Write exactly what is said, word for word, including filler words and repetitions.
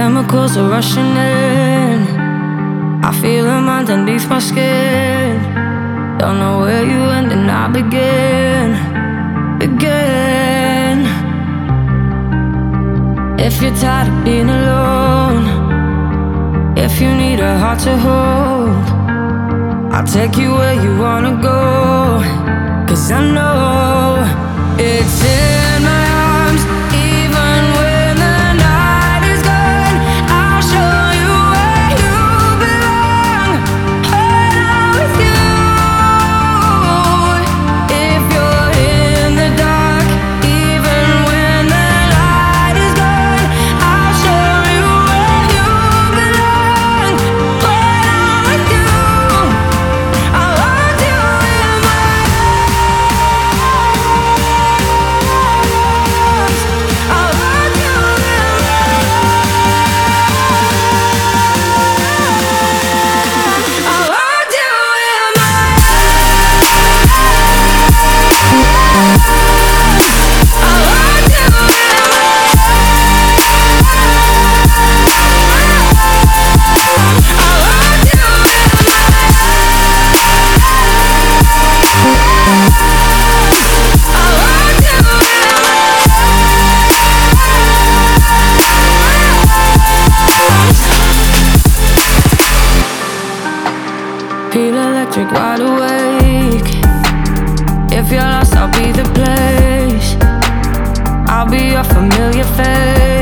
chemicals are rushing in. I feel them underneath my skin. Don't know where you end and I begin. Begin. If you're tired of being alone, if you need a heart to hold, I'll take you where you wanna go. Cause I know it's in my arms. Even when the night is gone, I'll show you where you belong. When I'm with you. If you're in the dark, even when the light is gone, I'll show you where you belong. When I'm with you, I'll hold you in my arms. I'll hold you in my I'll hold you in my I'll hold you in I'll hold you I'll hold you Feel electric, wide awake. If you're lost, I'll be the place. I'll be your familiar face.